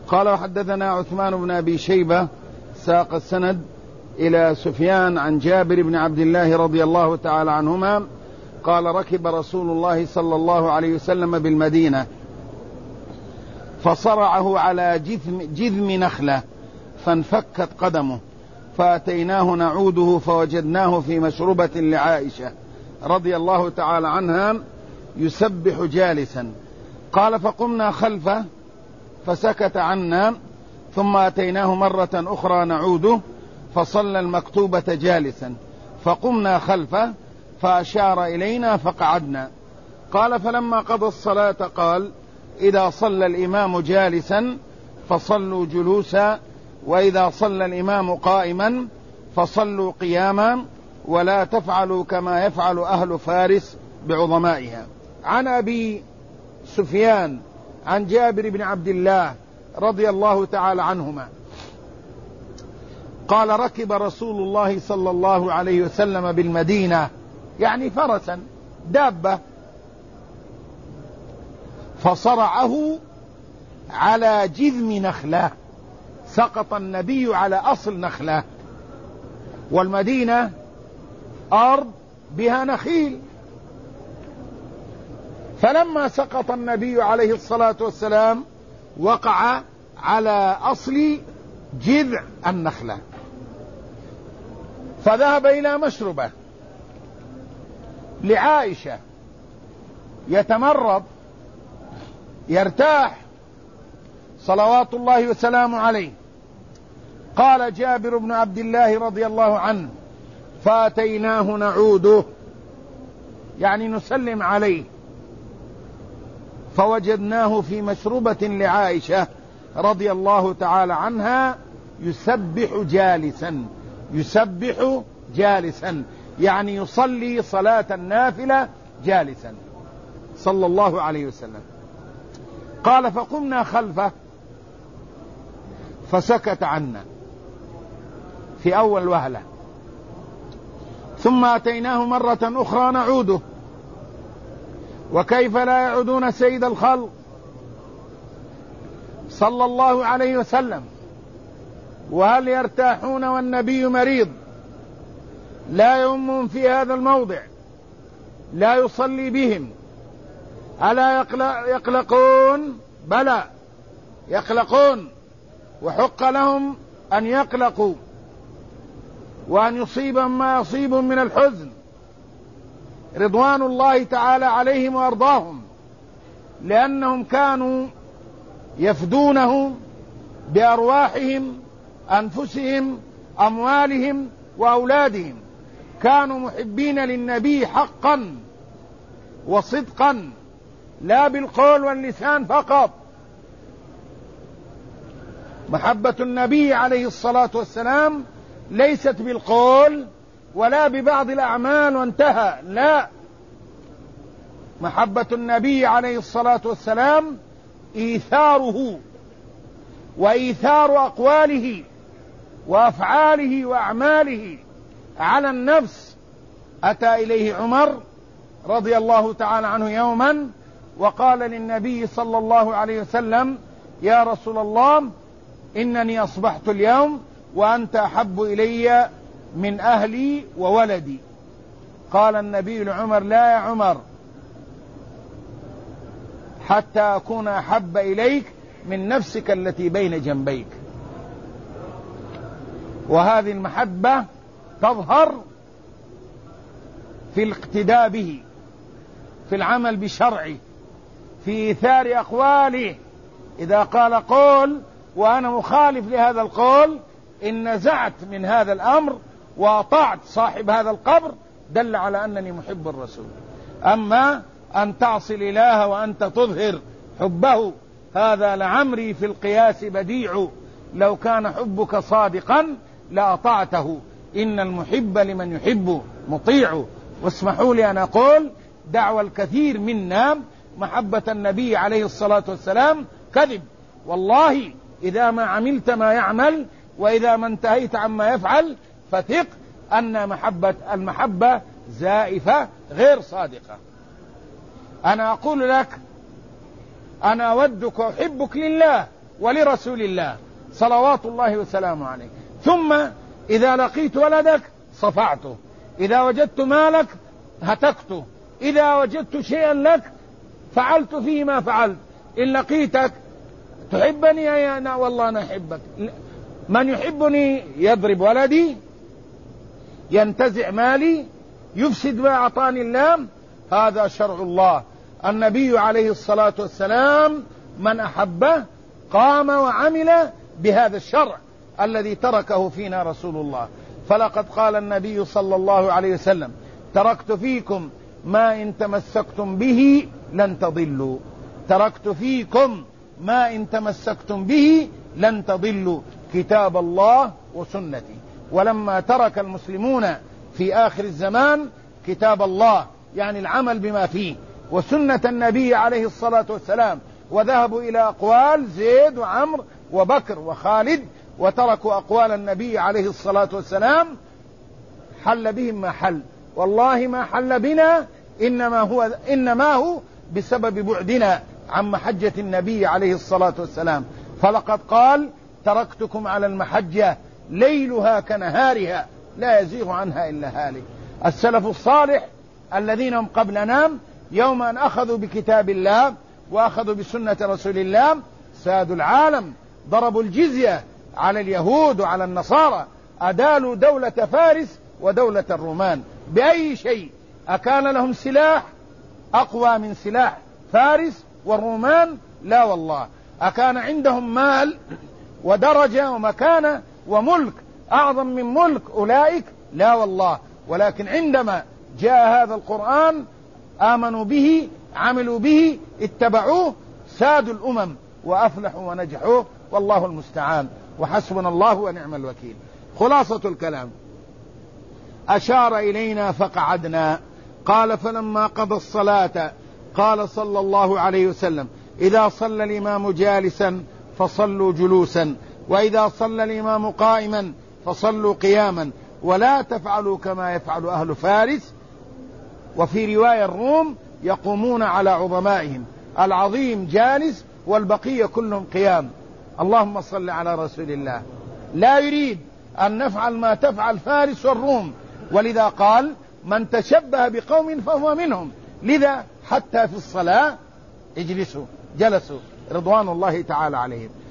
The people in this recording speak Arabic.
قال وحدثنا عثمان بن أبي شيبة ساق السند إلى سفيان عن جابر بن عبد الله رضي الله تعالى عنهما قال ركب رسول الله صلى الله عليه وسلم بالمدينة فصرعه على جذم نخلة فانفكت قدمه فأتيناه نعوده فوجدناه في مشربة لعائشة رضي الله تعالى عنها يسبح جالسا. قال فقمنا خلفه فسكت عنا ثم أتيناه مرة أخرى نعوده فصلى المكتوبة جالسا فقمنا خلفه فأشار إلينا فقعدنا. قال فلما قضى الصلاة قال إذا صلى الإمام جالسا فصلوا جلوسا وإذا صلى الإمام قائما فصلوا قياما ولا تفعلوا كما يفعل أهل فارس بعظمائها. عن أبي سفيان عن جابر بن عبد الله رضي الله تعالى عنهما قال ركب رسول الله صلى الله عليه وسلم بالمدينة يعني فرسا دابة فصرعه على جذم نخلة، سقط النبي على أصل نخلة، والمدينة أرض بها نخيل، فلما سقط النبي عليه الصلاة والسلام وقع على أصل جذع النخلة فذهب إلى مشربة لعائشة يتمرض يرتاح صلوات الله وسلامه عليه. قال جابر بن عبد الله رضي الله عنه فأتيناه نعوده يعني نسلم عليه فوجدناه في مشربة لعائشة رضي الله تعالى عنها يسبح جالسا، يسبح جالسا يعني يصلي صلاة النافلة جالسا صلى الله عليه وسلم. قال فقمنا خلفه فسكت عنا في أول وهلة ثم أتيناه مرة أخرى نعوده وكيف لا يعودون سيد الخلق صلى الله عليه وسلم وهل يرتاحون والنبي مريض لا يؤمهم في هذا الموضع لا يصلي بهم ألا يقلقون؟ بلى يقلقون وحق لهم أن يقلقوا وأن يصيبهم ما يصيبهم من الحزن رضوان الله تعالى عليهم وأرضاهم، لأنهم كانوا يفدونه بأرواحهم أنفسهم أموالهم وأولادهم، كانوا محبين للنبي حقا وصدقا لا بالقول واللسان فقط. محبة النبي عليه الصلاة والسلام ليست بالقول ولا ببعض الأعمال وانتهى، لا، محبة النبي عليه الصلاة والسلام إيثاره وإيثار أقواله وأفعاله وأعماله على النفس. أتى إليه عمر رضي الله تعالى عنه يوما وقال للنبي صلى الله عليه وسلم يا رسول الله إنني أصبحت اليوم وأنت أحب إلي من أهلي وولدي. قال النبي لعمر لا يا عمر حتى أكون أحب إليك من نفسك التي بين جنبيك. وهذه المحبة تظهر في الاقتداء به، في العمل بشرعه، في إيثار أقواله. إذا قال قول وأنا مخالف لهذا القول إن نزعت من هذا الأمر وأطعت صاحب هذا القبر دل على أنني محب الرسول. أما أن تعصي الإله وأنت تظهر حبه هذا لعمري في القياس بديع، لو كان حبك صادقا لأطعته، إن المحب لمن يحب مطيع. واسمحوا لي أن أقول دعوى الكثير منا محبة النبي عليه الصلاة والسلام كذب. والله إذا ما عملت ما يعمل وإذا ما انتهيت عما يفعل فثق أن المحبة زائفة غير صادقة. أنا أقول لك أنا أودك وأحبك لله ولرسول الله صلوات الله وسلامه عليه. ثم إذا لقيت ولدك صفعته، إذا وجدت مالك هتكته، إذا وجدت شيئا لك فعلت فيه ما فعلت. إن لقيتك تحبني يا أنا والله أنا أحبك، من يحبني يضرب ولدي، ينتزع مالي، يفسد ما أعطاني الله، هذا شرع الله. النبي عليه الصلاة والسلام من أحبه قام وعمل بهذا الشرع الذي تركه فينا رسول الله. فلقد قال النبي صلى الله عليه وسلم: تركت فيكم ما إن تمسكتم به لن تضلوا. تركت فيكم ما إن تمسكتم به لن تضلوا، كتاب الله وسنتي. ولما ترك المسلمون في آخر الزمان كتاب الله يعني العمل بما فيه وسنة النبي عليه الصلاة والسلام، وذهبوا إلى أقوال زيد وعمر وبكر وخالد وتركوا أقوال النبي عليه الصلاة والسلام، حل بهم ما حل. والله ما حل بنا إنما هو بسبب بعدنا عن محجة النبي عليه الصلاة والسلام. فلقد قال: تركتكم على المحجة ليلها كنهارها لا يزيغ عنها إلا هالك. السلف الصالح الذين هم قبلنا يوم أن أخذوا بكتاب الله وأخذوا بسنة رسول الله سادوا العالم، ضربوا الجزية على اليهود وعلى النصارى، أدالوا دولة فارس ودولة الرومان. بأي شيء؟ أكان لهم سلاح أقوى من سلاح فارس والرومان؟ لا والله. أكان عندهم مال ودرجة ومكانة وملك أعظم من ملك أولئك؟ لا والله. ولكن عندما جاء هذا القرآن آمنوا به، عملوا به، اتبعوه، سادوا الأمم وأفلحوا ونجحوا، والله المستعان، وحسبنا الله ونعم الوكيل. خلاصة الكلام: أشار إلينا فقعدنا. قال: فلما قضى الصلاة قال صلى الله عليه وسلم: إذا صلى الإمام جالسا فصلوا جلوسا، وإذا صلى الإمام قائما فصلوا قياما، ولا تفعلوا كما يفعل أهل فارس. وفي رواية الروم: يقومون على عظمائهم، العظيم جالس والبقية كلهم قيام. اللهم صل على رسول الله. لا يريد أن نفعل ما تفعل فارس والروم، ولذا قال: من تشبه بقوم فهو منهم. لذا حتى في الصلاة اجلسوا، جلسوا رضوان الله تعالى عليهم.